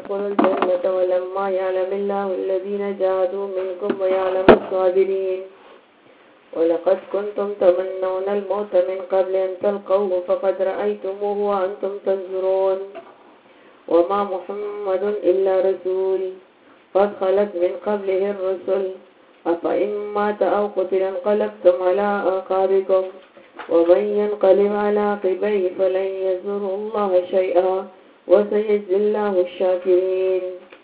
ادخلوا الجنة ولما يعلم الله الذين جاهدوا منكم ويعلم الصابرين ولقد كنتم تمنون الموت من قبل أن تلقوه فقد رأيتموه وأنتم تنظرون وما محمد إلا رسول قد خلت من قبله الرسل أفإن مات أو قتل انقلبتم على أعقابكم ومن ينقلب على عقبيه فلن يضر الله شيئا وسيجزي الله الشاكرين.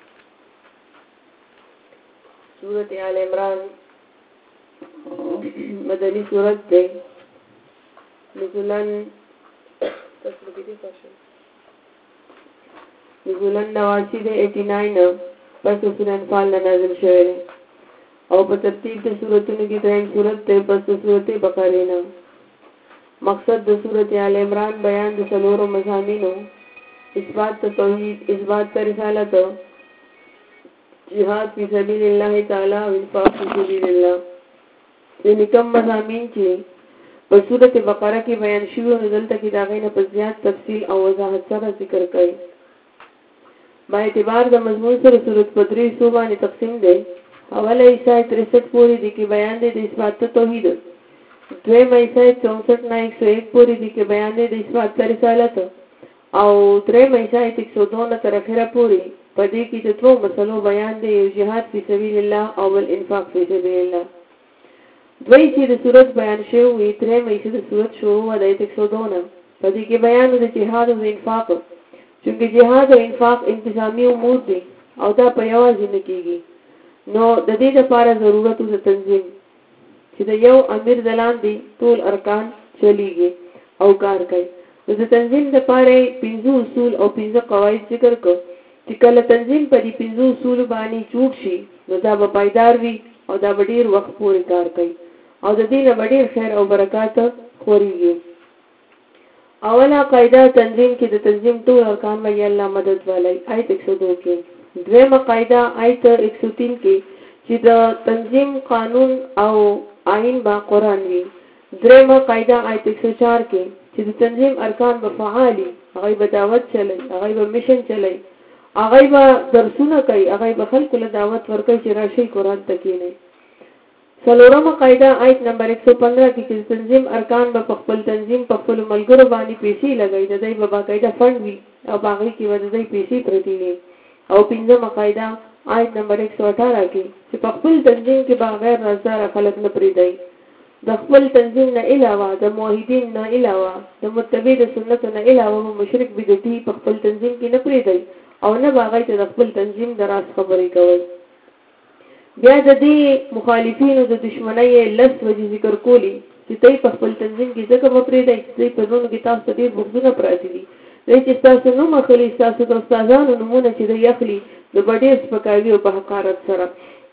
سورة آل عمران مدنی سورت ہے. نزولن 89 دے 89 پس سورة انفال نازل شوئے او په ترتیب د سورتونو کې دریم سورت ته پس سورت بقره نه. مقصد د سورت آل عمران بیان د څلورو مضامینو اثبات توحید، اثبات رسالت، جهاد فی سبیل الله تعالی او انفاق فی سبیل الله. یعنی کم مضامین چې په سورت بقره کې بیان شوي نو دلته کې د هغې نه په زیات تفصیل او وضاحت سره ذکر کوي. با اعتبار د مضمون سره سورت په درې حصو باندې تقسیم دی. اوله حصه 63 پورې دي کې بیان دی د اثبات توحید، دویمه حصه 64 نه 101 پورې دي کې بیان دی د اثبات رسالت، او دریمه حصه 102 تر اخره پورې په دې کې د دوه مسلو بیان دی، یو جهاد فی سبیل الله او بل انفاق فی سبیل الله. دوی چې د صورت بیان شوی دریمه حصه د صورت شروع د 102 په دې کې بیان د جهاد او انفاق، چې جهاد او انفاق انتظامی امور دي او دا په یوازې نه کیږي، نو د دې لپاره ضرورت د تنظیم چې د یو امیر دلان دي ټول ارکان چلیږي او کار کوي. نو د تنظیم لپاره 5 اصول او 5 قواعد ذکر کړو چې کله تنظیم په دې 5 اصول باندې چوک شي نو دا به پایدار وي او دا به ډیر وخت پورې کار کوي او د دې نه ډیر خیر او برکات خوريږي. اوله قاعده تنظیم کې د تنظیم ټول ارکان باندې الله مدد والي آیت 102 کې. دویمه قاعده آیت 103 کې چې د تنظیم قانون او آئین با قرآن وي. دریمه قاعده آیت 104 کې چې د تنظیم ارکان به فعالي، هغه به دعوت چلي، هغه به میشن چلي، هغه به درسونه کوي، هغه به خلکو له دعوت ورکوي چې راشي قرآن ته کېنئ. څلورمه قاعده آیت نمبر 115 کې چې تنظیم ارکان به خپل تنظیم په خپل ملګرو باندې پیسې لګوي، د دې به باقاعده فند وي او باغی کې ود دې پیسې پرتی وي. او پنځمه قاعده آیت نمبر 118 کې چې په خپل تنظیم کې بغیر رضا خلک نه پریدي، د خپل تنظیم نه علاوه د موحدین نه علاوه د متبع د سنت نه علاوه مشرک بدعتي په خپل تنظیم کې نه پریدي او نه باغی ته د خپل تنظیم دراز خبرې کوي. بیا د دې مخالفینو د دشمنۍ لس وجې ذکر کولی چې دوی په خپل تنظیم کې ځکه وپریدي چې دوی په زړونو کې تاسو ډېر بغضونه پراته دي، دوی چې تاسو نوم اخلي، تاسو د استادانو نومونه چې دوی اخلي د ډېر سپکاوي او په حقارت سره.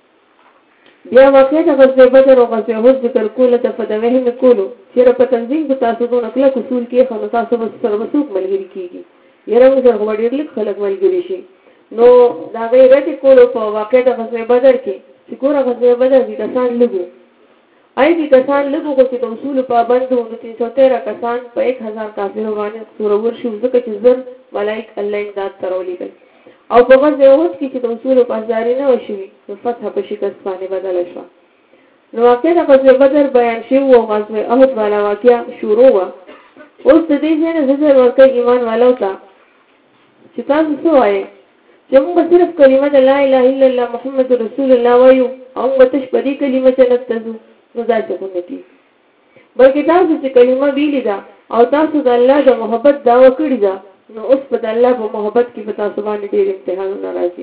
بیا واقع د غزوه بدر او غزوه احد ذکر کوله ته فدوهم کولو چې په تنظیم کې تاسو د کلک اصول کې خو تاسو سره مسوک ملګری کیږي، یره موږ سره ډېر لیک خلک ملګری شي. نو دا غیرت کولو په واقع د غزوه بدر کې چې ګوره غزوه بدر کې کسان لګو، آی دې کسان لګو چې د اصول پابند وو، 313 کسان په 1000 کافرو باندې سورور شو ځکه چې زر ملائک الله امداد ترولېږي. او په غزوه احد کې چې د اصول پاسداري نه وشوي نو فتح په شکست باندې بدل شو. نو واقع د غزوه بدر بیان شو او غزوه احد والا واقعیا شروع و. اوس د دې ځای نه زړه ورکه ایمان والو ته چې تاسو څه وایي چې موږ صرف کلمه لا اله الا الله محمد رسول الله وایو او موږ تش په دې کلمه جنت ته ځو، نو دا څه کوي کی بلکې تاسو چې کلمه ویلې ده او تاسو د الله د محبت دعوه کړې ده، نو اوس په الله په محبت کې په تاسو باندې ډېر امتحانونه راځي.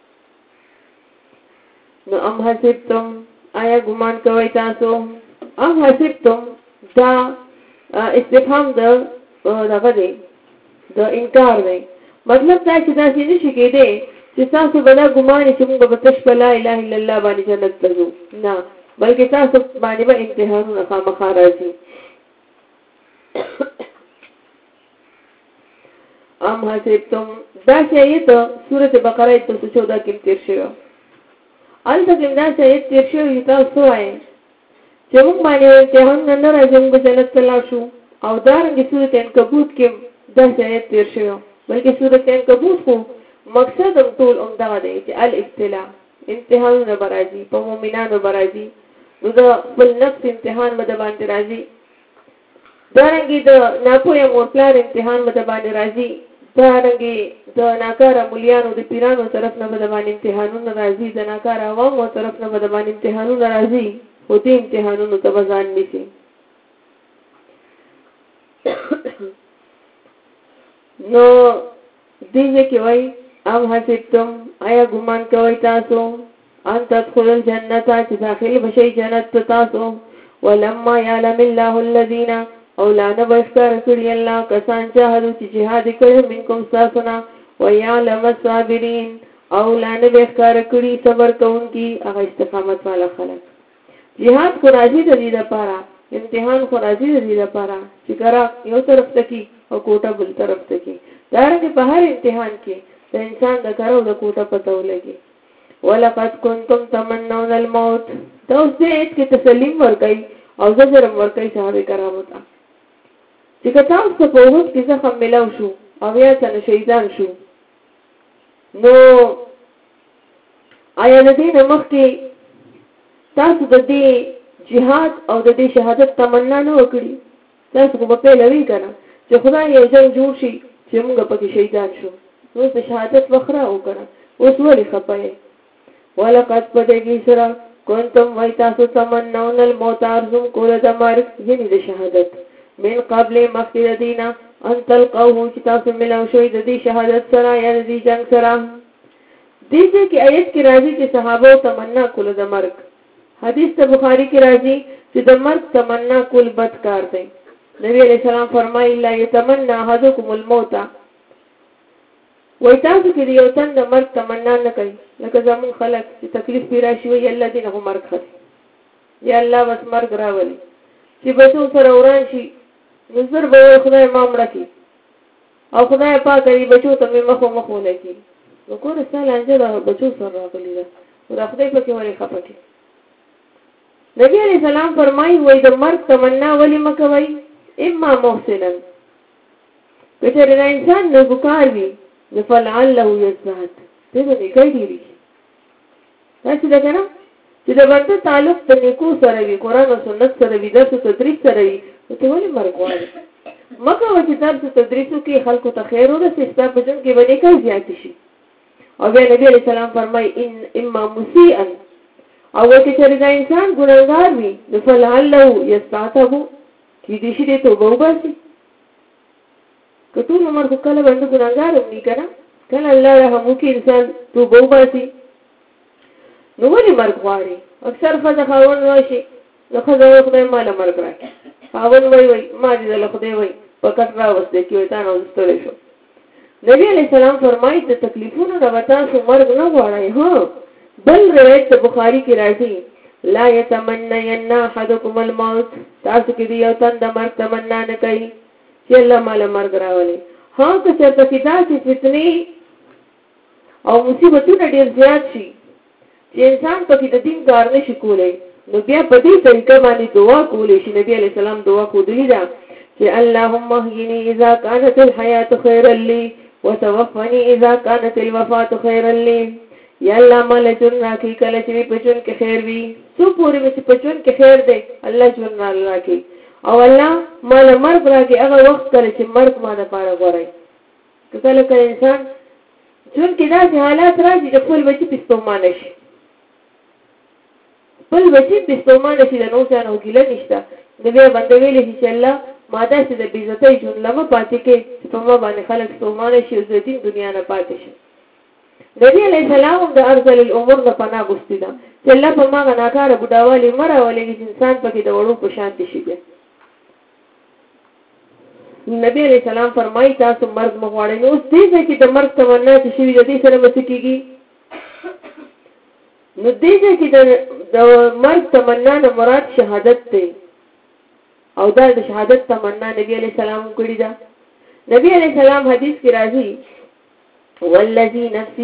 نو ام حسبتم آیا ګمان کوي تاسو، ام حسبتم دا استفهام دغه دی د انکار دی، مطلب دا چې تاسو نشئ کېدی چې تاسو به دا ګمان چې موږ به تش په لا اله الا الله باندې جنت ته ځو، نه بلکې تاسو باندې به امتحانونه خامخا راځي. ام حسبتم دا شایت سورۃ بقره 214 کې تیر شوی، البته دا شایت تیر شوی تاسو وایي چې موږ باندې امتحان نه راځي موږ جنت ته لاړ شو، او دا رنګه سورۃ عنکبوت کې دا شایت تیر شوی، بلکې سورۃ عنکبوت خو مقصد هم ټول همدغه دی چې الابتلاء امتحانونه به راځي په مؤمنانو به راځي نو د خپل نفس امتحان به د باندې راځي دارنګې د ناپوهه مور پلار امتحان به د باندې راځي دارنګې د ناکاره مولیانو د پیرانو طرف نه به د باندې امتحانونه راځي د ناکاره عوامو طرف نه به د باندې امتحانونه راځي خو دې امتحانونو ته به ځان نیسي نو دیجه کې وای ام حسبتم آیا ګمان کوي تاسو ان تدخلوا الجنه چې داخل بشي جنت تاسو ولما يعلم الله الذين اولاد بشکر کړي الله کسان چې هغه چې jihad کوي منکم تاسونا ويعلم الصابرين اولاد بشکر کړي صبر کوونکي هغه استقامت والا خلک jihad کو راځي د دې لپاره امتحان کو راځي د دې لپاره چې ګره یو طرف ته کی او کوټه بل طرف ته کی دارنګه په هر امتحان کې د انسان د کارو د کوټه پته ولګي ولقد كنتم تمنون الموت دا اوس دې کې تسلیم ورکړي او زجر ورکړي صحابه کرامو ته چې کتاب څه په وخت کې څه ملو شو او یا څنګه شهیدان شو نو آیا د دې مخ کې تاسو د دې jihad او د دې شهادت تمنا نه وکړي تاسو په پیلوي کنه چې خدای یې جنگ جوړ شي چې موږ پکې شهیدان شو نو د شهادت وخره وکړه اوس ولې خپای ولقد پدګي سره كنتم وایتاسو تمنون الموت ارزم کول د مرګ یعنی د شهادت من قبل مخدینا ان تلقوه چې تاسو ملو شوي د دې شهادت سره یا د دې جنگ سره دې کې آیت کې راځي چې صحابه تمنا کول د مرګ حدیث ته بخاری کې راځي چې د مرګ تمنا کول بد کار دی نبی علیہ السلام فرمایي لا يتمنى احدكم الموت وای تاسو کې یو تن د مرګ تمنا نه کوي لکه زمون خلک چې تکلیف پیرا شي وي الله دې نه مرګ خوري یا الله بس مرګ راولي چې بچو سره وران شي نظر به خدای ما مړ کړي او خدای پاک دې بچو ته مخ ولکي نو کوم سال انځه بچو سره راغلي دا خدای په کې ولې خپټي نبی علیہ السلام فرمایي وای د مرګ تمنا ولې مکوي اما محسنا کچره انسان نه ګکار وي فلعله يزهد دې نه کوي تاسو دا کنه چې دا ورته تعلق د نیکو سره وي قران او سنت سره وي درس تدریس سره وي ته ولې مرګ وایي مکه و چې درس تدریسو کې خلکو ته خیر ورسې ستاسو په ژوند کې باندې کوي زیات شي او بیا نبی علیہ السلام فرمایي ان اما مسیئا او چې دا انسان ګناهګار وي فلعله يستعتب کی دې شي ته توبه وباسي کته عمر کو کله باندې ګناهګار وي کنه کله الله رحم وکي انسان توبه وباسي نو ولې مرګ غواړي اکثر خدای خاون راشي نو خدای خدای مال مرګ راکړي خاون وای ما دې له خدای وای فقط راوستي کې تا نو ستړي شو نبی علیہ السلام فرمایي ته تکلیفونو نه وتا سو مرګ نه غواړي ها بل روایت بخاری کې راځي لا يتمنى احدكم الموت تاسو کې یو تن د مرګ تمنا نه کوي چې الله مال مرګ راولي ها که څه په داسې فتنې او مصیبتونه ډېر زیات شي چې انسان په کې د دین کار نشي کولای نو بیا په دې طریقه باندې دعا کولای شي نبی علیہ السلام دعا کولی دا چې اللهم اهدني اذا كانت الحياه خيرا لي وتوفني اذا كانت الوفاه خيرا لي یا الله مال جن راکې کله چې په جون کې خیر وي سو پورې چې په جون کې خیر دی الله جن راکې او الله مال مرګ راکې هغه وخت کله چې مرګ ما د پاره غوړي کله کله انسان جون کې داسې حالات راځي چې خپل بچي پستومانه شي خپل بچي پستومانه شي د نو ځانو ګیله نشته د بیا باندې ویلې چې الله ماده چې د بیزتۍ جون لمه پاتې کې په ما باندې خلک ستومانه شي او د دین دنیا نه پاتې شي نبی علیہ السلام د ارذل الامور نه پناه غوښتي دا چې الله په ما غناکار بډاوالي مراولي چې انسان پکې د وړو په شان شي بیا نبی علیہ السلام فرمایي تاسو مرګ مغواړئ نو دې چې د مرګ تمنا چې شي د دې سره مسکیږي نو دې چې د مرګ تمنا نه مراد شهادت دی او دا د شهادت تمنا نبی علیہ السلام کړی دا نبی علیہ السلام حدیث کې راځي والذي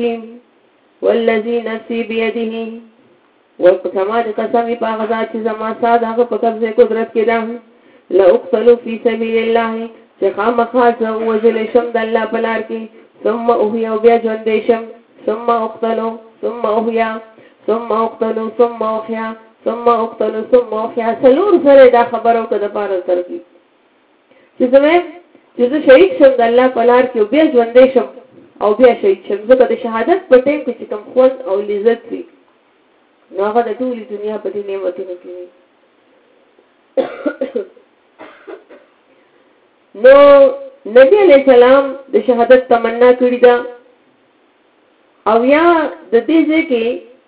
نفسي بيده وقسما قسم باغذا چې زما ساده هغه په قبضه قدرت کې ده لا اقتل في سبيل الله چې خامخا وجل شم د الله په لار کې ثم احيا بیا ژوندې شم ثم اقتل ثم احيا ثم اقتل ثم احيا ثم اقتل ثم احيا سلور سره دا خبرو کده پاره ترکی چې زمې چې شهید شم د الله په لار کې بیا ژوندې شم او بیا شهید شم ځکه د شهادت په ټیم کې چې کوم خوند او لذت وي نو هغه د ټولې دنیا په دې نعمتونو کې وي نو نبی علیہ السلام د شهادت تمنا کړی دا او یا د دې ځکه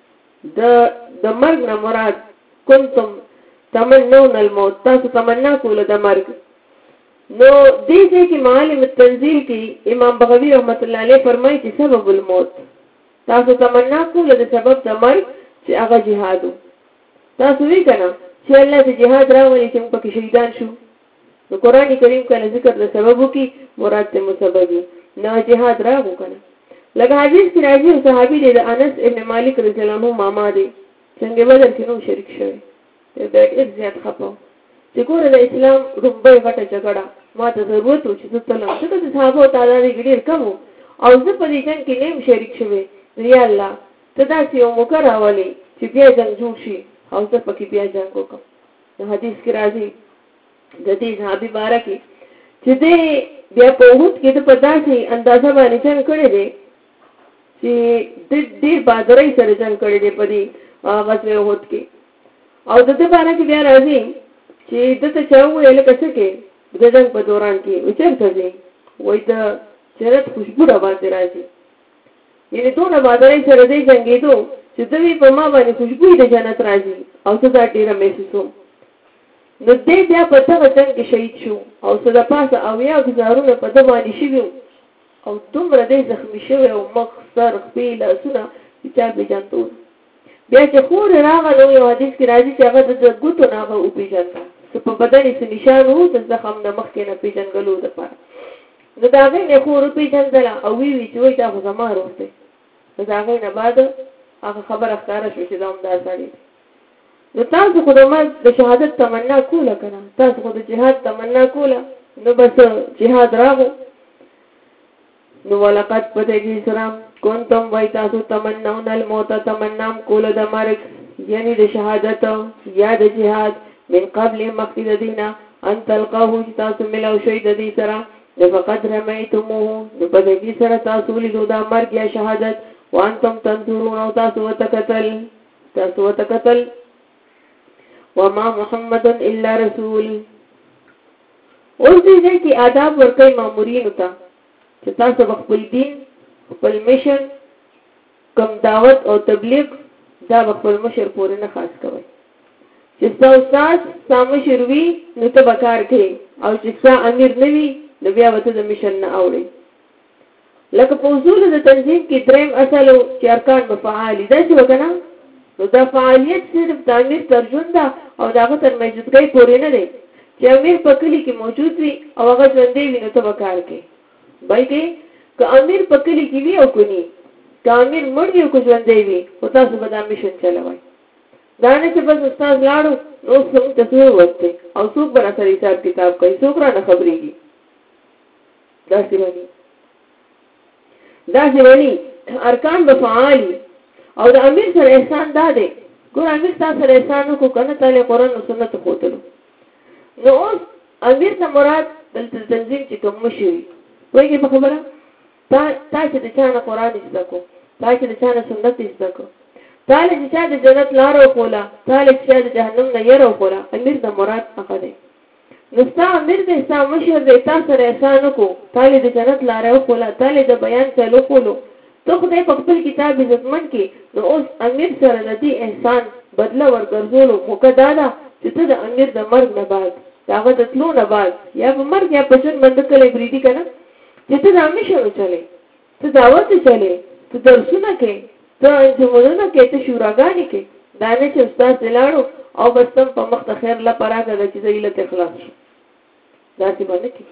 د مرګ نه مراد کنتم تمنون الموت تاسو تمنا کوله د مرګ نو دې ځکه معالم التنزيل کې امام بغوی رحمت الله علیه فرمایي چې سبب الموت تاسو تمنا کوله د سبب د مرګ چې هغه جهاد تاسو وی کنه چې الله دې جهاد راولي چې موږ پکې شهیدان شو نو قران کریم کله ذکر د سببو کې مراد ته مسببي نه جهاد راغو کنه لکه حدیث کې راځي صحابي دی د انس ابن مالک رضی الله عنه ماما دی څنګه بدر کې نو شریک شوی دا ډېر زیات خپو چې ګوره د اسلام روبای غټه جګړه ما ته ضرورت و چې تلم چې د صحابه تعالی ډېر کم او زه په دې جنگ کې نیم شریک شوی یا الله ته دا چې یو مکراولي چې بیا جنگ جوړ شي او زه پکې بیا جنگ وکم نو حدیث کې راځي د دې صحابي بارکه چې دې بیا په وحود کې د پداسي اندازه باندې څنګه کړی دی چې ډېر بادرای سره جنگ کړی دی په دې غزوه وحود کې او د دې بارکه بیا راځي چې دته چاوې لکه څه کې د جنگ په دوران کې وچرته دي وای دا چرته خوشبو را باندې راځي یعنی ټول بادرای سره دې جنگېدو چې دوی په ما باندې خوشبو د جنت راځي او څه دا ډیره محسوسو نو دې بیا په دغه څنګه کې شهید شو او څه د پاسه او یا گزارونه په دغه باندې شوی او دومره دې زخمی شوی او مخ سر خپل لاسونه چې به جانتو بیا چې خور راغلو یو حدیث کې راځي چې هغه د ګوتو نه او پیژنده په بدن یې نشان وو د زخم د مخ کې نه پیژنګلو د پاره نو دا غي نه خور پیژندل او وی چې وای دا زما روته نو دا غي نه بعد هغه خبر اختاره شو چې دا هم دا سړی نو تاسو خو د شهادت تمنا کوله کنه تاسو خو د جهاد تمنا کوله نو بس جهاد راغو نو ولقد پدګي سلام كنتم وای تاسو تمنون الموت تمنام کوله د مرګ یعنی د شهادت یا د جهاد من قبل مقصد دینا ان تلقاه تاسو ملو شوي د دې سره فقد رميتموه پدګي سره تاسو لیدو د مرګ یا شهادت وانتم تنظرون او تاسو وتقتل وما محمد الا رسول اوس دې کې آداب ورکړي مامورین ته چې تاسو خپل دین خپل میشن کوم دعوت او تبلیغ دا خپل مشر پورې نه خاص کوي چې تاسو سامنے شروعي نو ته بکار کړي او چې امیر نوي نو بیا وته د میشن نه اوړي لکه په اصول د تنظیم کې دریم اصل چې ارکان مفعال دي چې وکنه نو دا فعالیت صرف د امیر ترجمه ده او داغه تر موجودګۍ پورې نه دی چې امیر په کلی کې موجود وي او هغه ژوندې وي نو ته وکړ کې بلکې که امیر په کلی کې وي او کني که امیر مړ وي او که ژوندې وي او تاسو به دا میشن چلوئ دا نه چې بس استاد لاړو نو څنګه تاسو وځئ او څوک به سره حساب کتاب کوي څوک را نه خبرېږي دا څه ارکان به فعالي او د امیر سره احسان داده ګور امیر تاسو سره احسان کو کنه تعالی قرآن او سنت خوتلو نو اوس امیر ته مراد د تنظیم چې کوم شي وایي په خبره تاسو د چانه قرآن زده تاسو د چانه سنت زده تاسو چې د جنت لار او کولا تاسو چې د جهنم نه ير او کولا امیر د مراد هغه دی نو تاسو امیر د اسلام مشر د تاسو سره احسان کو تاسو د جنت لار او کولا تاسو د بیان چلو کولو ته خدای په خپل کتاب عزتمن کې نو اوس امیر سره د دې احسان بدله ورګرځولو مقددا ده چې ته د امیر د مرګ نه بعد هغه د تلو نه بعد یا په مرګ یا په ژوند باندې کله بریدي کنه چې ته د امیر سره چلے ته دعوت چلے ته درسونه کې ته انځورونه کې ته شوراګانی کې دا نه چې استاد دلاړو او بس تم په مخ ته خیر لا پراګه د چې زیلت اخلاص دا څه باندې کې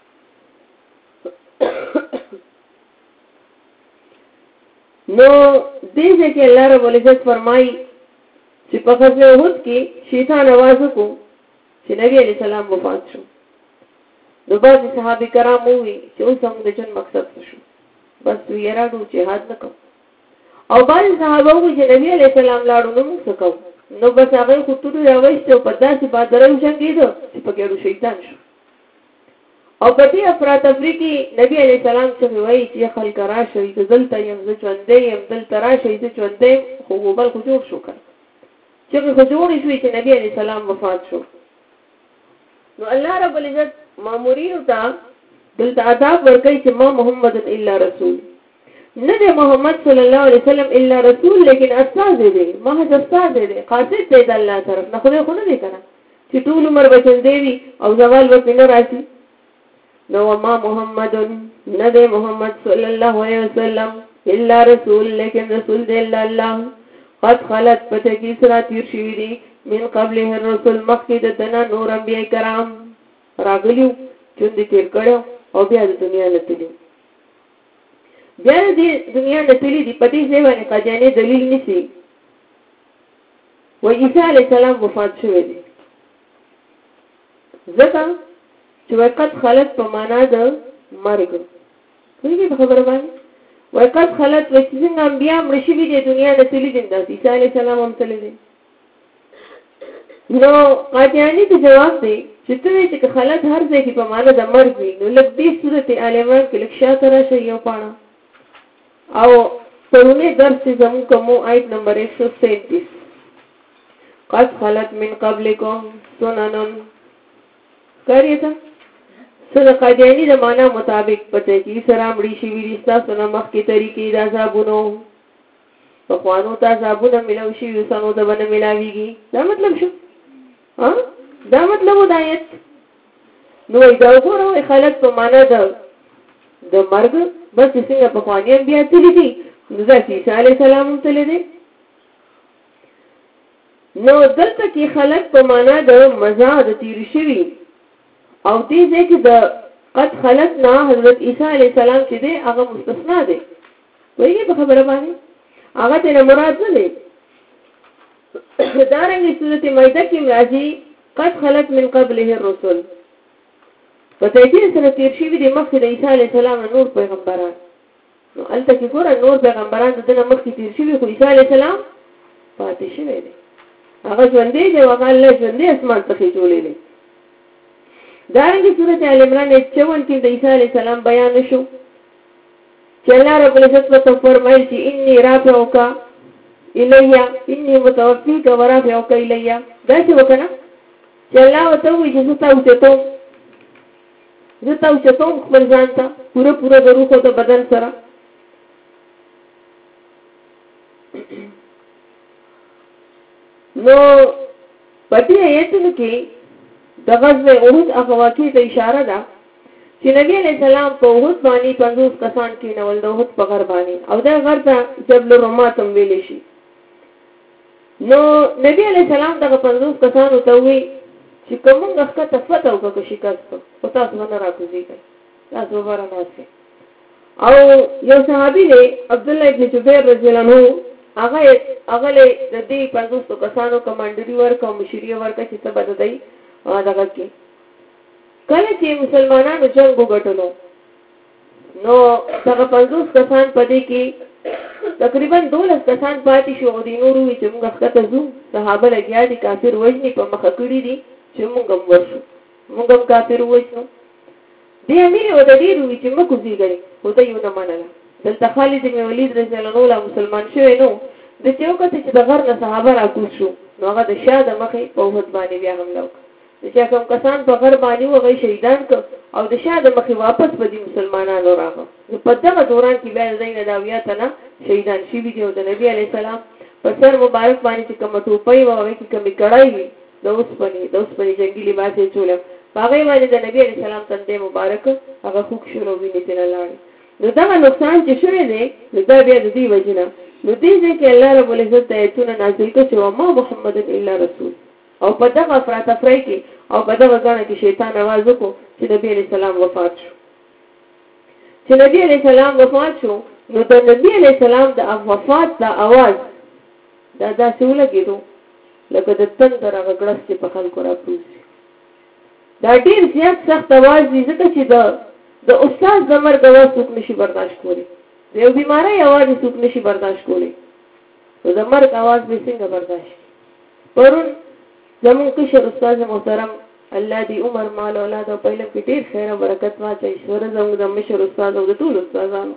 نو دې کې الله رب العزت فرمایي چې په غزوه احد کې شیطان आवाज وکړ چې نبی علیہ السلام وفات شو نو بعض صحابه کرام وی چې اوس هم د جن مقصد شو بس ویراډو جهاد نکوم. او باندې صحابه وو چې نبی علیہ السلام لاړو نو موږ سکو نو بس هغه خطوط راوښته په داسې بادرو څنګه چې پکې شیطان شو. او په دې افراط افریقي نبی علیہ السلام څخه وایي چې خلک راشي چې دلته یم زه ژوندې یم دلته راشي چې ژوندې خو بل خو جوړ شو کړ چې خو جوړ شو چې نبی علیہ السلام وفات شو. نو الله رب العزت مامورین ته دلته عذاب ورکړي چې ما محمد الا رسول نه دی محمد صلی الله علیه وسلم الا رسول لیکن استاد دی محض استاد دی قاصد دی د الله طرف نه خو نه دی کنه چې ټول عمر بچن دی او زوال وکړي راځي. نو ما محمد نه دی محمد صلی الله علیه وسلم الا رسول لیکن رسول دی الله قد خلت پته کی سره تیر شوی دی من قبله الرسل مخکې دنا نور انبیاء کرام راغلیو چې تیر کړو او بیا د دنیا لته بیا د دنیا نتلی دی پدې ځای باندې قاضیانه دلیل نشي و عیسی علی السلام وفات شوی دی ځکه چې وقت خلت په معنا د مرګ کوي په خبره باندې وقت خلت و چې څنګه انبیا مړ شوي دي دنیا نتلی دي د عیسی علی السلام هم تللی دي. نو قاضیانه ته جواب دی چې ته چې خلت هر ځای کې په معنا د مرګ وي نو لکه دې سورته آل عمران کې لکشا ترا شی یو پاڼه او پرونه درس زمو کوم آیت نمبر 137 قد خلت من قبلکم سنن کریتا سره قاضیانی د معنا مطابق پته کی سره مړی شي وی رستا سره مخ کی طریقې د عذابونو په خوانو ته عذابونه ملو شي وسانو ته باندې ملاويږي دا مطلب شو ها دا مطلب ودایت نو دا وګورئ خلک په معنا د مرګ بس څنګه په خوانیان بیا تللی دي نو ځکه عیسی علی السلام تللی دي. نو دلته کې خلک په معنا د مزا د تیر شوی او دې ځکه د قد خلت نه حضرت عیسی علی السلام چې دی هغه مستثنا دی وایي په خبره باندې هغه ته مراد نه دی. دارنګه سورته مائده کې راځي قد خلت من قبله الرسل پته دې سره تیر شي د مخکې د عیسی علی السلام نور پیغمبران نو البته کې ګور نور پیغمبران دغه مخکې تیر شي خو عیسی علی السلام پاتې شوی دی هغه ژوندې دی او هغه له ژوندې اسمان څخه جوړې دي. دارنګه سورته آل عمران 54 کې د عیسی علی السلام بیان شو چې الله رب العزت په فرمایي چې انی رافعک الیا انی متوفیک ورافعک الیا دا څه وکړه چې الله وتعالى چې زه تاسو خپل ځان ته پوره د روح او د بدن سره نو پدې ایتونو کې د غزوه احد هغه واقعې ته اشاره ده چې نبی علیہ السلام په احد باندې 50 کسان کې نول د احد په غر باندې او دا غر ته جبل الرمات هم ویل شي. نو نبی علیہ السلام دغه 50 کسانو ته وی چې کومه غښه تفته او که شکست او تاسو نه راکوزي تاسو ورناسه او یو صحابي دی عبد الله ابن جبیر رضی الله عنه هغه له دې 50 کسانو کمانډري ورکو مشري ورکو چې څه بددای دغه کې کله چې مسلمانانو جنگ وګټلو نو هغه 50 کسان پدې کې تقریبا 12 کسان پاتې شو او د نورو چې موږ ښکته زو صحابه لګیا دي کافر وژني په مخ کړی دي چې موږ هم کافر وژنو دې امیر و د دې روي چې موږ کوزيږي هو ته یو نه منله دلته خالد بن ولید رضی الله عنه مسلمان شوی نو د یو کته چې د غر نه صحابه راکوز شو نو هغه د شاده مخې په وحد باندې بیا حمله وکړه چې کوم کسان په غر باندې وغه شهیدان ک او د شاده مخې واپس په دې مسلمانانو راغله په دغه دوران کې بیا زین داویات نه شهیدان شي دي او د نبی علی السلام په سر مبارک باندې چې کوم ټوپۍ وغه کې کوم کړای د اوسپنې جنگي لباس یې چول هغه باندې د نبی علی السلام تندې مبارک هغه خوښ شروع ویني تل لاړ نو دا نقصان چې شوی دی نو دا بیا د دې وجنه نو دې ځکه الله رب العزت آیتونه نازل کړي چې ما محمد الا رسول او په دغه افراط افری کې او په دغه ځانه کې شیطان आवाज وکړو چې نبی علیہ السلام وفات شو نو د نبی علیہ السلام د وفات د आवाज دا څه ولګیدو لکه د تندر هغه ګړس چې په خلکو راپوزي دا ډیر زیات سخت आवाज دی ځکه چې د استاد د مرګ आवाज څوک نشي برداشت کولی یو بیماری आवाज څوک نشي برداشت کولی نو د مرګ आवाज به څنګه برداشت پرون زمون کشر استاد محترم الله دې عمر مال اولاد او په علم کې ډېر خیر او برکت واچي سره زموږ د مشر استاد او د ټول استادانو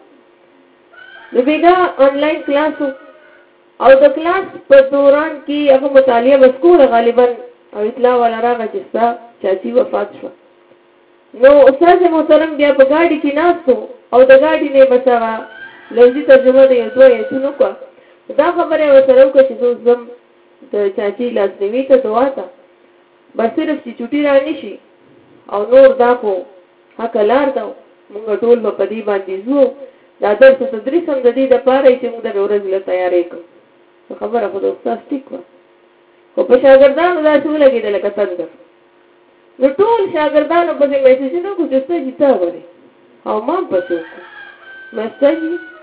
د بیګا آنلاین کلاس او د کلاس په دوران کې هغه مطالعه وکړه غالبا او اطلاع ولا راغی چې چاچی وفات شو نو استاد محترم بیا په ګاډي کې ناستو او د ګاډي نه بچا لږی ترجمه دی دوه یې کو دا خبره وسره وکړه چې زم د چاچی لاس نیوي ته دعا تا بس صرف چې چټي رانی شي او نور دا کو حق لار دا موږ ټول په دې باندې زو دا درس تدریس هم د دې د پاره چې موږ د ورځې له تیارې کوو خبره خو د استاد ټیک و خو په شاګردانو دا څه لګیدل لکه څنګه نو ټول شاګردانو په دې میسجونه کو چې څه جتا وره او ما پڅو مسج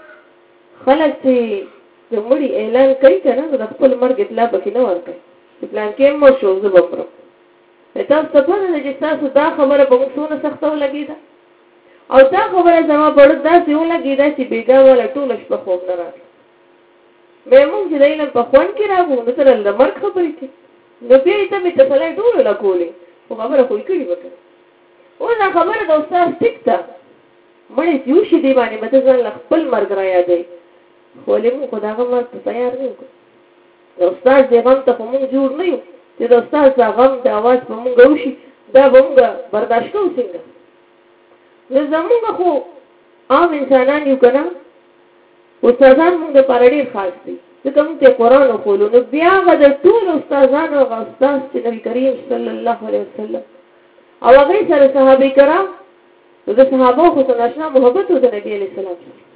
خلک چې د مړي اعلان کوي کنه د خپل مرګ اطلاع پکې نه ورکړي پلان کې مو شو زبر تاسو ته په دې چې تاسو دا خبره په موږ څونه سخته ولګیده او دا خبره زما په ډېر داسې ولګیده چې بیګا ولا ټول شپه خوب نه راځي مې موږ چې دینه په خوان کې راغو نو تر د مرګ خبرې کې نو بیا ته مې تسلی ټول لا کولې خو خبره خو کړي وکړه او دا خبره د استاد ټیک ده مړې یو شي دی باندې مته ځل خپل مرګ را یادې خو له موږ خدای غوښتل ته تیار نه وو د استاد دې غم ته موږ جوړ نه یو چې د استاد غم د आवाज په موږ وشي دا موږ برداشت کوو څنګه نو زموږ خو عام انسانان یو کنه استادان موږ لپاره ډېر خاص دي ځکه موږ ته قرآن وخولو نو بیا د ټول استادانو او استاد چې نبی کریم صلی الله علیه وسلم او هغه سره صحابه کرام د صحابه خو ته ناشنا محبت و د نبی علیه السلام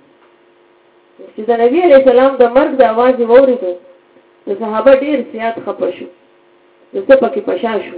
چې د نبی علیه السلام د مرګ د आवाज وورېدو د صحابه ډېر زیات خپه شو د څه پکې پشا شو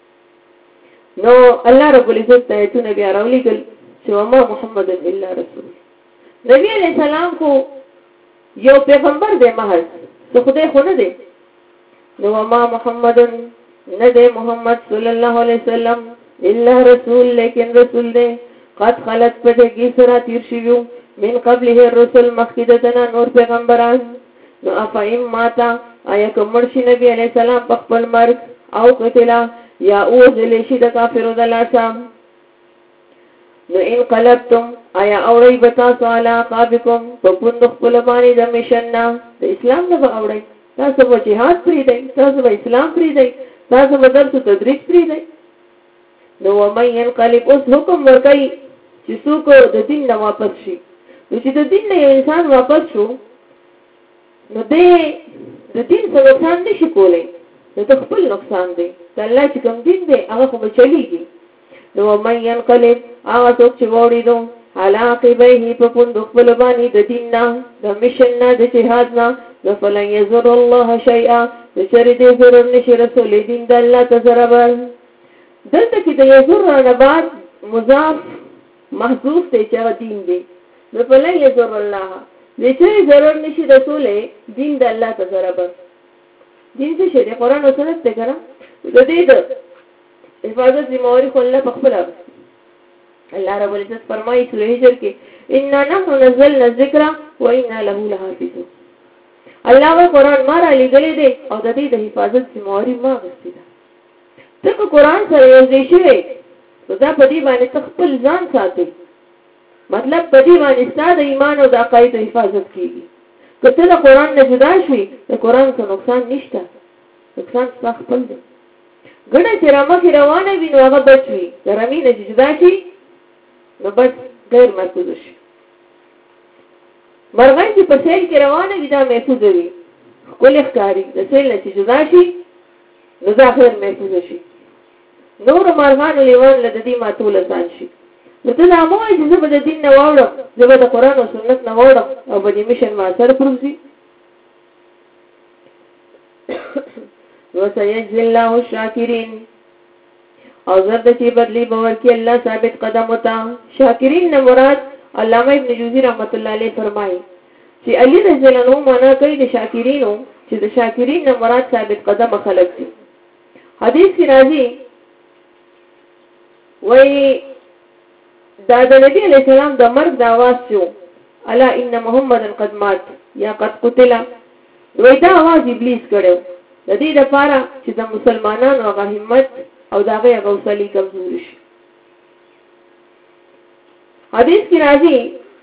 نو الله رب العزت ته ایتونه بیا راولېږل چې وما محمد الا رسول نبی علیہ السلام کو یو پیغمبر دی محض څه خدای خو نه دی نو وما محمد نه دی محمد صلی الله علیه وسلم الا رسول لیکن رسول دی قد خلت پدې سره تیر شیو من قبله الرسل مخکدتنا نور پیغمبران نو افایم ماتا آیا کومرشي نبی علیہ السلام په خپل مرګ او قتلا یا او ذلیشی د کافرو د لاسام نو ان قلبتم آیا اوړی بتا سوالا قابکم په پوند خپل باندې د مشننا د اسلام نه اوړی تاسو په جهاد پری دی تاسو په اسلام پری دی تاسو په درس تدریس پری دی نو ومن ينقلب اوس حکم ورکړي چې څوک د دین نه واپس شي نو چې د دین نه انسان واپس شو نو د دین څخه نقصان نشي کولای نو ته خپل نقصان دی الله چې کوم دین دی هغه خو چلیږي نو ومن ينقلب هغه څوک چې وړي دو علاقبه په پوند خپل باندې د دین نه د مشن نه د جهاد نه فلن يضر الله شيئا بشری دې ضرر نشي رسول دین د الله تزربل دلته کې د یزر نه بعد مضاف محذوف ته چې دین دی نو فلن يضر الله بشری ضرر نشي رسول دین د الله تزربل دین څه شی قرآن او سنت ته کړه د دې د حفاظت ذمہواری خو الله خپل الله رب العزت فرمایي سورہ هجر کې ان نحن نزلنا الذکر وانا له لحافظون الله و قرآن ما را لګلې دي او د دې د حفاظت ذمہواری ما غوښتي ده ته قرآن سره یو ځای شوی دا په دې باندې خپل ځان ساتي مطلب په دې باندې ستاسو ایمان او د عقاید حفاظت کیږي کته د قرآن نه جدا شوي د قرآن څخه نقصان نشته نقصان څخه خپل دی ګڼه چې رامخې روانه وي نو هغه بچ وي د رمې نه جدا شي نو بس غیر محفوظ شي مرغان چې په سیل کې روانه وي دا محفوظ وي ښکلې ښکاري د سیل نه چې جدا شي نو دا غیر محفوظ شي نور مرغانو لیوان له دې ماتول آسان شي نو ته دا مو چې زه به د دین نه واوړم زه به د قرآن او سنت نه واوړم او به دې مشن ما سره پروزي وسيجزي الله الشاكرين او زرد چې بدلی باور کې الله ثابت قدم وتا شاکرین نه مراد علامه ابن جوزی رحمت الله علیه فرمایي چې علی رضی الله عنه معنا کوي د شاکرینو چې د شاکرین نه مراد ثابت قدم خلق دي حدیث کې راځي وای دا د نبی علیہ السلام د مرګ د आवाज شو الا ان محمد قد مات یا قد قتل. وای دا आवाज ابلیس کړو د دې لپاره چې د مسلمانانو هغه همت او داغه غوسلی کمزوري شي. حدیث کې راځي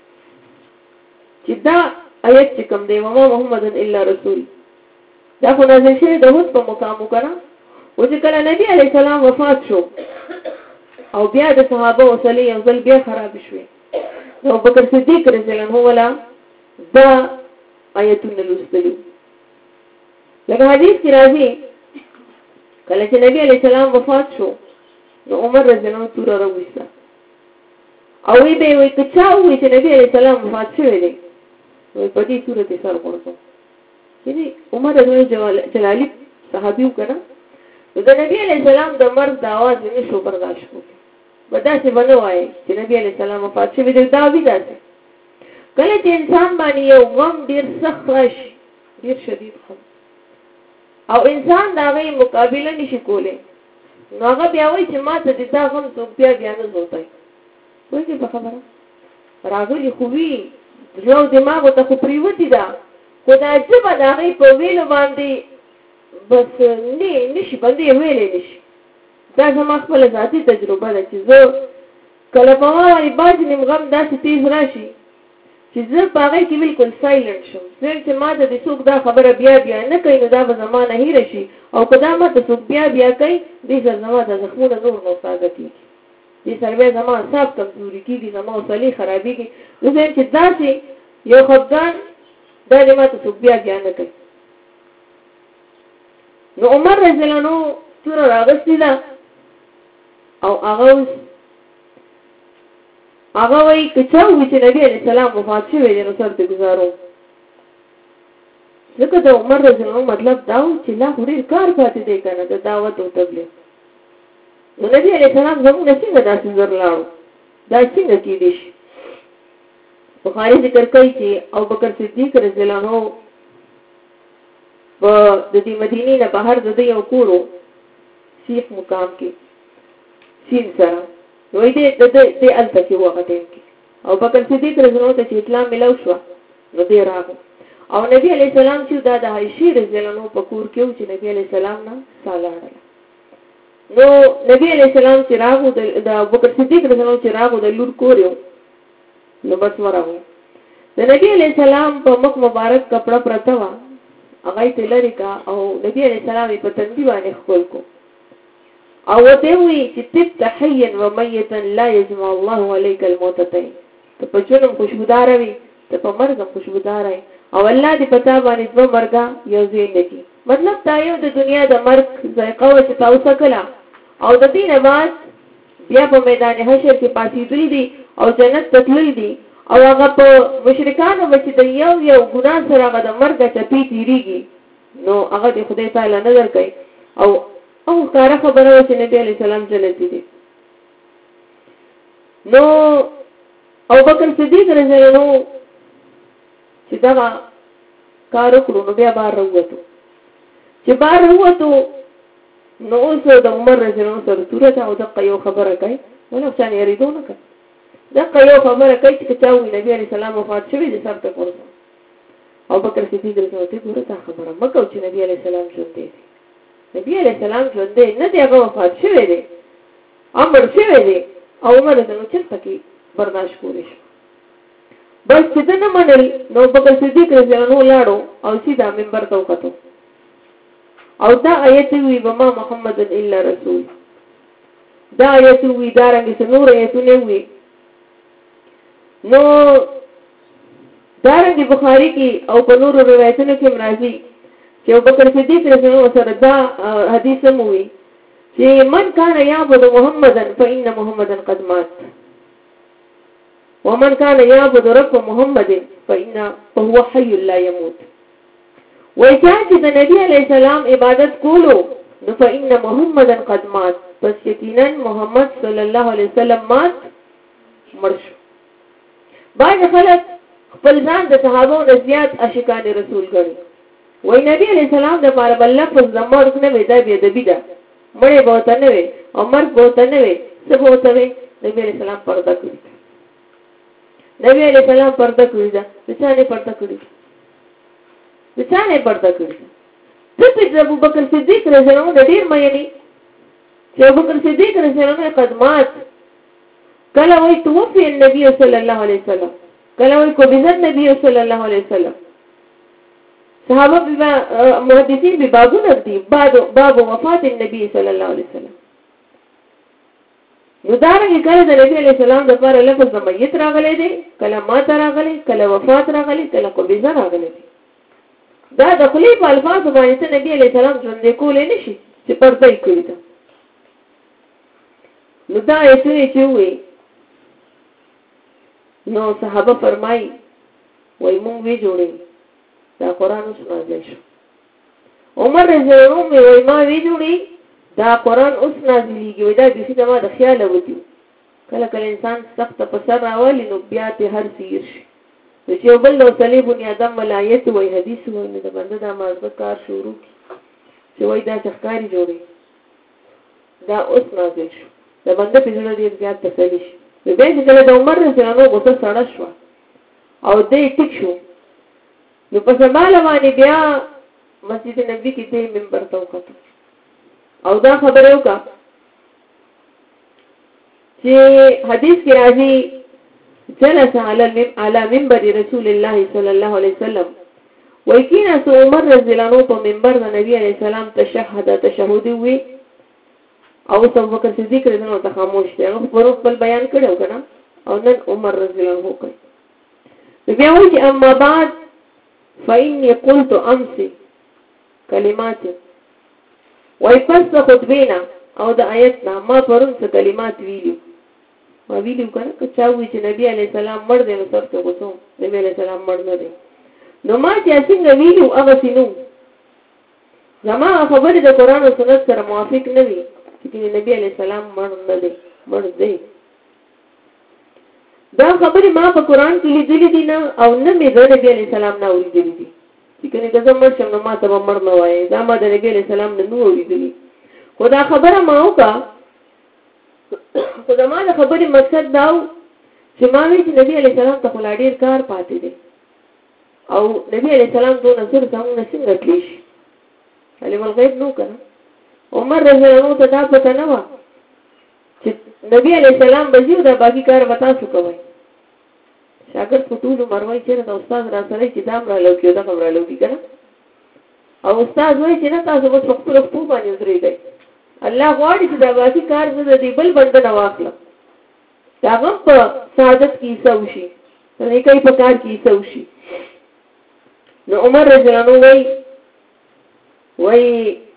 چې دا آیت چې کوم دی وما محمد الا رسول دا خو نازل شوی د اوس په مقام وکړه او چې کله نبی علی السلام وفات شو او بیا د صحابه وصلی یو ځل بیا خراب شوه نو ابوبکر صدیق رضی الله عنه ولا دا آیتونه لوستلو. لکه حدیث کې راځي کله چې نبی علی السلام وفات شو نو عمر رضی الله عنه تور راوښته او وی به وی کچاو وی چې نبی علی السلام وفات شوی دی وی په دې صورت سره ورته یعنی عمر رضی الله جلالی صحابیو کنه نو د نبی علی السلام د مرګ د आवाज یې شو برداشت وکړ ودا چې ونه وای چې نبی علی السلام وفات شوی دی دا وی داسه کله چې انسان باندې یو غم ډیر سخت راشي ډیر شدید غم او انسان دا غي مقابله نشي کولای نو هغه بیا وایي چې ما ته دا غم څوک بیا نه زوتای وایي په خبره راغلی خو وی یو دماغ ته خو پریوتی دا خو دا چې په دا غي په ویلو باندې بس نشي باندې ویلې نشي دا زما خپل ذاتي تجربه ده چې زه کله په وایي باج نیم غم داسې تیز راشي چې زه په هغه کې بالکل سایلنت شم ځکه چې ما د څوک دا خبره بیا نه کوي نو دا به زمانه هیر شي او کدا ما ته څوک بیا کوي دې زما د زخمونو نور نو ساده کیږي دې سره زما حساب کمزوري کیږي زما وصلي خرابېږي نو زه چې داسې یو خدای دا دې ما ته څوک بیا نه کوي. نو عمر رضی الله عنه تور راغستی دا او هغه وای کچاو چې نبی علیہ السلام وفات شوی دی نو سر ته گزارو ځکه د عمر رضی الله عنه مطلب دا و چې لا هډیر کار پاتې دی کنه د دعوت او تبلیغ نو نبی علیہ السلام زموږ څنګه داسې زرلاړو دا څنګه کېدی شي. بخاری ذکر کوي چې ابوبکر صدیق رضی الله عنه په د دې مدینې نه بهر د یو کورو سیخ مقام کې سین سره وای دې الته کې وخت کې او بکر صدیق رضی الله عنه ته اسلام ملو شو نو دې راغو او نبی علی السلام چې دا د عائشہ رضی الله عنها په کور کې چې نبی علی السلام نه سالاړل نو نبی علی السلام چې راغو د بکر صدیق رضی الله عنه چې راغو د لور کور یو نو بس ورغو د نبی علی السلام په مخ مبارک کپڑا پرتا وا هغه ته لری کا او نبی علی السلام په تندی باندې خپل کو او ته وی چې تب حیا و میتا لا یجمع الله عليك الموتتين ته په جنم خوشبودار وي ته په مرګ خوشبودار وي او الله دې پتا باندې دو مرګه یو ځای نکی مطلب دا یو د دنیا د مرګ ذایقه او چې تاسو کلا او د دې نه بعد بیا په میدان حشر کې پاتې دي او جنت تلل دي او هغه په مشرکانو چې د یو ګناه سره هغه د مرګ چپی تیریږي نو هغه د خدای تعالی نظر کوي او کار خبره و چې نبی علیہ السلام جنتی دي. نو ابوبکر صدیق رضی الله عنه چې دا کار وکړو نو بیا بار وروته چې بار وروته نو اوس د عمر رضی الله عنه سره تورته او د یو خبره کوي ولې څنګه یریدونه کوي دا یو خبره کوي چې چاوي نبی علیہ السلام وفات شوی دي سره ورته ابوبکر صدیق رضی الله عنه ورته خبره مکه چې نبی علیہ السلام ژوند دي نبی علیہ السلام ژوند دی نه دی هغه وفات شوی دی امر شوی دی او عمر د نو چرته کې برداشت کولی شو بس چې نه منل نو ابوبکر صدیق رضی الله عنه لاړو او سیدا منبر ته وکړو او دا آیت وی وما محمد الا رسول دا آیت وی دارنګ نور آیتونه وی نو دارنګ بخاری کې او په نور روایتونو کې مرাজি چې ابوبکر صدیق رضی الله عنه سره دا حدیث موي چې من کان یعبد محمدا فإن محمدا قد مات ومن كان يعبد رب محمد فهو حي لا يموت وإذا د نبی علیہ السلام عبادت کولو نو فإن محمدا قد مات پس یقینا محمد صلی الله علیه وسلم مات مرشو. بعض خلک خپل ځان د صحابو نه زیات عاشقان رسول ګڼي وای نبی علیہ السلام د بار بل لفظ زمور نه ودا بیا د بيدا مړې بوته نه وي عمر بوته نه وي څه بوته وي نبی علیہ السلام پردا کوي نبی علیہ السلام پرده کړی دا څه نه پرده کړی څه نه پرده کړی ته ابو بکر صدیق رضی الله عنه ډیر مېنی چې ابو بکر صدیق رضی الله عنه قدمات کله وای توفي النبي صلی الله علیه وسلم کله وای کو بذات نبی صلی الله علیه وسلم صحابه محدثین به بابونه دي باب وفات النبي صلی الله علیه وسلم نو دا رنګه کله د نبی علیہ السلام د لپاره لفظ د میت راغلی دی کله مات راغلی کله وفات راغلی کله قبیزه راغلی دی دا د خلی په الفاظ باندې نبی علیہ السلام ژوند کولې نشي چې پرده یې کړی دا نو دا ایتونه چې وي نو صحابه فرمایي وای مونږ وی جوړې دا قرآن اوس نازل شو عمر رضی الله عنه وای ما وی جوړې دا قرآن اوس نازلېږي وای دا د څه د خیال وتی کله کله انسان سخت په سر راولي نو بیا ته هر سیر شي چې بل نو صلیب بنیادم ولایت وای حدیث وای نو د بنده د مازه کار شروع چې وای دا څخکاری جوړي دا اوس نازل شو د بنده په ژوند کې زیات تسلی شي به چې کله د عمر رضی الله عنه غوسه سړه شو او دې ټیک شو نو په سباله باندې بیا مسجد نبوي کې ته منبر ته وکړه او دا خبره وکړه چې حدیث کې راځي جلس على منبر رسول الله صلى الله عليه وسلم ويكينا عمر رضي الله عنه په منبر د نبی عليه السلام تشهد وي او ابو بکر صدیق رضی الله عنه خاموش دی هغه په خپل بیان کړو کنه او نن عمر رضی الله عنه کوي بیا وایي چې اما بعد فإني قلت امس کلمات وای پس خطبینا او د آیتنا ما پرون څه کلمات ویلو ما ویلو کنه که چا وی چې نبی علی السلام مړ دی نو سرته وځو نبی علی السلام مړ نه دی نو ما چې څنګه ویلو هغه سينو زما خبره د قران او سنت سره موافق نه وي چې نبی علی السلام مړ نه دی مړ دی دا خبره ما په قران کې لیدلې دي نه او نه مې د نبی علی السلام نه اوریدلې دي چې کنه که زما څنګه نو ما ته مړ نه وای دا ما د نبی علی السلام نه نو اوریدلې خدا خبره ما وکا خدا ما د خبرې مقصد داو چې ما وی چې نبی علی السلام ته خلاډیر کار پاتې دي او نبی علی السلام دونه سر څنګه څنګه کلیش علم الغیب نو کنه عمر رضی الله عنه ته دا پته نه و چې نبی علی السلام بځیو دا باقی کار وتا څه کوي شاګرد په ټول مروي چې دا استاد را سره چې دا را لوکي دا خبره لوکي کنه او استاد وایي چې نه تاسو په خپل خپل باندې درېږئ الله غواړي چې دا باقی کار زده دی بل بنده نه واخلم دا هم په سعادت کې سوشي نه کوي په کار کې سوشي نو عمر رضی الله عنه وایي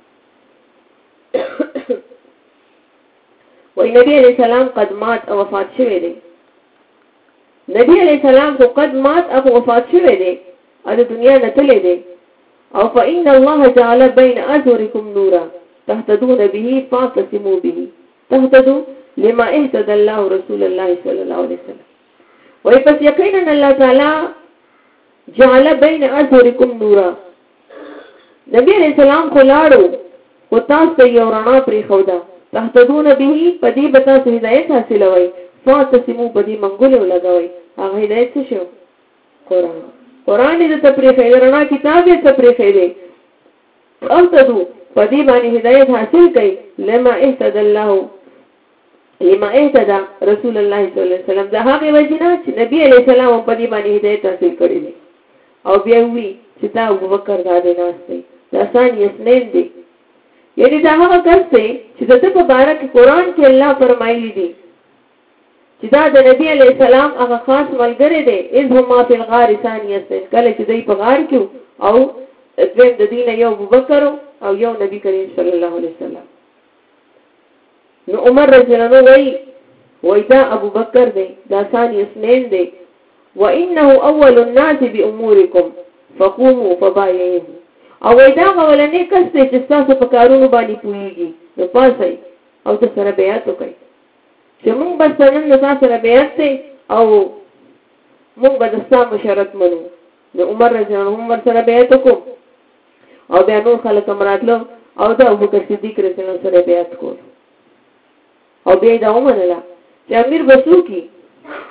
وای نبی علیہ السلام قد مات او وفات شوه دی نبی علیہ السلام کو قد مات او وفات شوه دی او د دنیا نه تللی دی او فإن الله جعل بين أظهركم نورا تهتدون به فاعتصموا به تهتدوا لما اهتدى الله رسول الله صلى الله عليه وسلم وای پس یقینا الله تعالی جعل بين أظهركم نورا نبی علیہ السلام کو لاړو او تاسو یو رڼا پرې خودا تهتدون به پدی بتا سو هدایت حاصل وای فاعتصموا پدی منګول لګوي هغه هدایت څه شو قرآن دې ته پرې خیرنا کتاب دې ته پرې خیره او تدو پدی باندې هدایت حاصل کړي لما اهتدى الله لما اهتدى رسول الله صلی الله علیه وسلم دا هغه وجنه چې نبی علیہ السلام پدی باندې هدایت حاصل کړي او بیا وی چې دا ابو بکر دا دې ناشته دا ثاني اسنین دی یعنی دا هغه کس دی چې د په باره کې قرآن کې الله فرمایلی دی چې دا د نبی علیہ السلام هغه خاص ملګری دی اذ هما فی الغار ثانیه کله چې دوی په غار کې او دویم د دین یو ابو بکر او یو نبی کریم صلی الله علیه وسلم نو عمر رضی الله عنه وای دا ابو بکر دی دا ثاني اسنین دی وانه اول الناس بامورکم فقوموا فبايعوه او دا غولنې کس چې تاسو په کارونو باندې پويږي نو پاسای او د سره بیعت وکړي چې موږ بس نن نو تاسو سره بیعت او موږ به تاسو شرط منو نو عمر رضی الله عنه سره بیعت وکړو او بیا نو خلک مراتلو او دا ابو بکر صدیق رضی الله عنه سره بیعت کول او بیا دا ومنله چې امیر بسو کی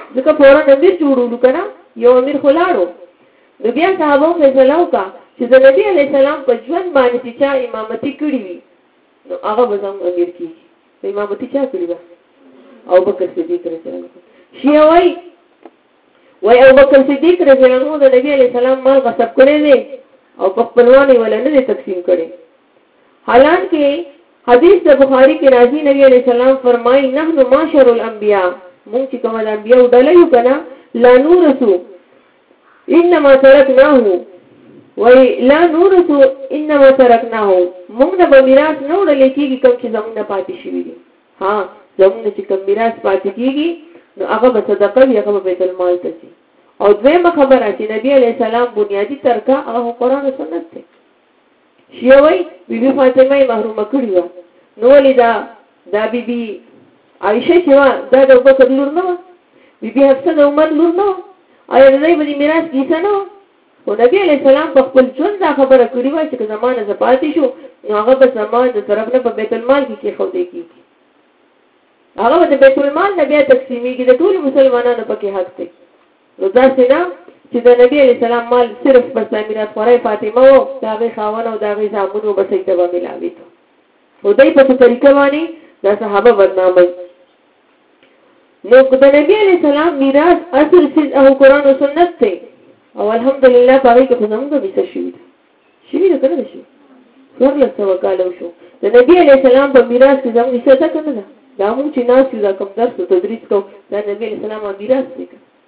ځکه فورا امیر جوړولو کنه یو امیر خلاړو نو بیا صحابه فیصله وکړه چې د نبی علی السلام په ژوند باندې چې چا امامتي کړی وي نو هغه به زموږ امیر کیږي امامتي چا کړی ده او بکر صدیق رضی الله عنه شیعه وای او بکر صدیق رضی الله عنه د نبی علی السلام مال غصب کړی دی او په خپلواني ولا نه تقسیم کړي حالانکه حدیث د بخاری کې راځي نبی علیہ السلام فرمایي نحن معاشر الانبیاء مونږ چې کوم انبیاء ډله یو کنه لا نورثو انما ترکناه وای لا نورثو انما ترکناه مونږ د میراث نه وړل کېږي کوم چې زموږ نه پاتې شوی دي ها زموږ چې کوم میراث پاتې کېږي نو هغه به صدقه وي هغه به بیت المال ته شي او دویمه خبره چې نبی علیہ السلام بنیادی ترکه هغه قرآن او سنت دی شیعه وای بیبي فاطمه محرومه کړی و نو لیدا دا بیبي عائشه چې وا دا د ابوبکر لور نه بیبي حفصه د عمر لور نه آیا د دې میراث کیسه نه او نبی علیہ السلام په خپل ژوند دا خبره کړی و چې زمانه زپاتې شو نو هغه به زمانه د طرف نه په بیت المال کې خو دی کیږي هغه د بیت المال نه بیا تقسیمي کې د ټول مسلمانانو پکې حق دی نو دا څنګه چې د نبی علیہ السلام مال صرف پر میراث خورای فاطمه او داغه خاون او داغه زامنو به څنګه به ملاوي ته خدای په طریقه باندې دا صحابه بدنامي نو د نبی علیہ السلام میراث اصل سید او قرآن او سنت ته او الحمدلله باغی کې زموږ به څه شي ده کنه شي ورله سو کالو شو د نبی علیہ السلام په میراث کې زموږ څه څه کنه دا مو چې ناس دا کوم درس او تدریس کو دا نبی علیہ السلام میراث دی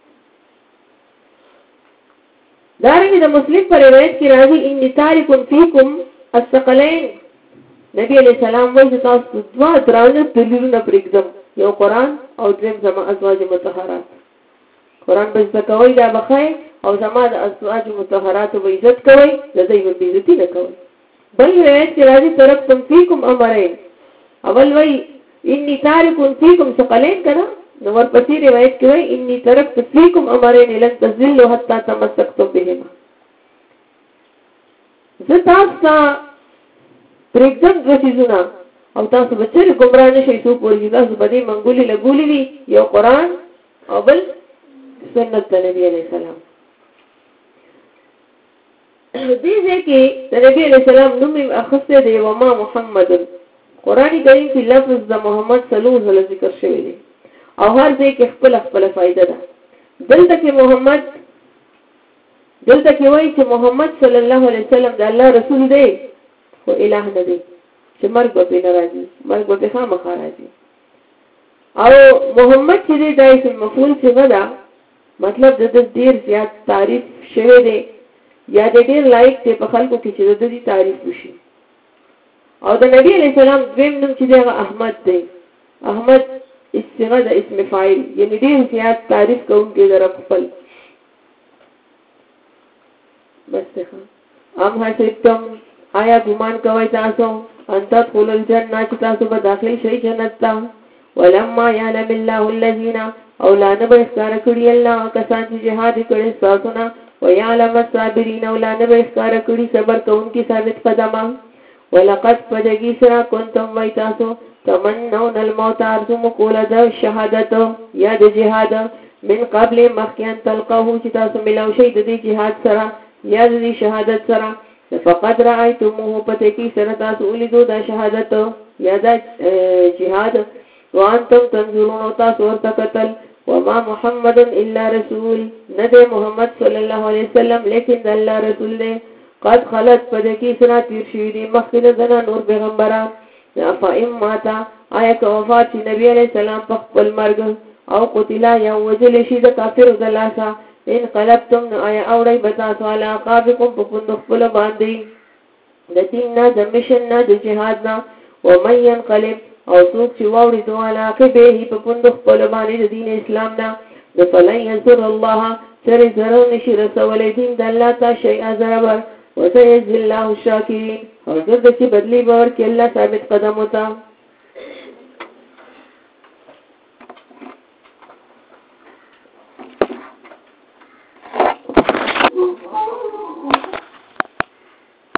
دارنګه د مسلم پر روایت کې راځي ان تارکن فیکم الثقلین نبی علیہ السلام وایي چې تاسو دوا درانه دلیلونه پرېږدم یو قرآن او دریم زما ازواج مطهرات قرآن به زده کوئ دا بخای او زما د ازواج مطهرات به عزت کوئ د دوی به عزتي نه کوئ بل روایت کې راځي ترکتم فیکم امرین اول وایي انی تارکن فیکم ثقلین کړه نو ورپسې روایت کې وایي انی ترکت فیکم امرین لن تزلوا حتى تمسكتم بهما زه تاسو پرېږدم دوه څیزونه او تاسو به چېرې ګمراه نه شئ څوک ورځي تاسو به دې منګولې لګولې وي یو قرآن او بل سنت د نبي علیه السلام دې ځای کې د نبي علیه السلام نوم یې اخیستی دی وما محمد قرآن کریم کې لفظ د محمد څلور ځله ذکر شوی دی او هر ځای کې خپله فایده ده دلته کې وایي چې محمد صلی الله علیه وسلم د الله رسول دی خو الہ نه دی چې مرګ به پې نه راځي مرګ به پې خامخا راځي او محمد چې دی دا اسم مفعول صیغه ده مطلب د ده ډېر زیات تعریف شوی دی یا د ډېر لایق دی په خلکو کې چې د دې تعریف وشي او د نبی علیہ السلام دویم نوم چې دی هغه احمد دی احمد صيغه د اسم فاعل یعنی ډېر زیات تعریف کوونکی د رب خپل بس ښه ام حسبتم آیا ګمان کوئ تاسو ان تدخلوا الجنه چې تاسو به داخلي شئ جنت ته ولما يعلم الله الذين او لا نبه اخکار کړي الله کسان چې جهاد کړي تاسو نه ويعلم الصابرين او لا نبه اخکار کړي صبر کوونکي ثابت قدمه ولقد فدگی سرا کنتم وی تاسو تمنون الموت ارزم کولا دا شهادت یا د جهاد من قبل مخیان تلقاهو چې تاسو ملاو شي د دې جهاد سره یا د دې شهادت سره فقد رأيتموه پتکی سره تاسو ولیدو دا شهادت یا دا جهاد وانتم تنظرون تاسو ورته قتل وما محمد الا رسول ندی محمد صلی الله علیه وسلم لیکن الله رسول دی قد خلت پدکی سره تیر شوی دی مخکې دنا نور پیغمبران فإن ماتا آیا که وفات شي نبی علیہ السلام په خپل مرګ او قتلا یا وجل شي د کافر د لاسه ان قلبتم آیا اوړی بتاسو علی عقابکم په پوند خپل باندې د دین نه د مشن نه د جهاد نه ومن ينقلب او څوک چې واوړي دوه علاقه په پوند خپل باندې د دین اسلام نه د فلن ينصر الله سر زرو نشي رسول دین د الله تا شیء ضرر وسيجزي الله الشاكرين او زرد چې بدلی باور کې الله ثابت قدم وتا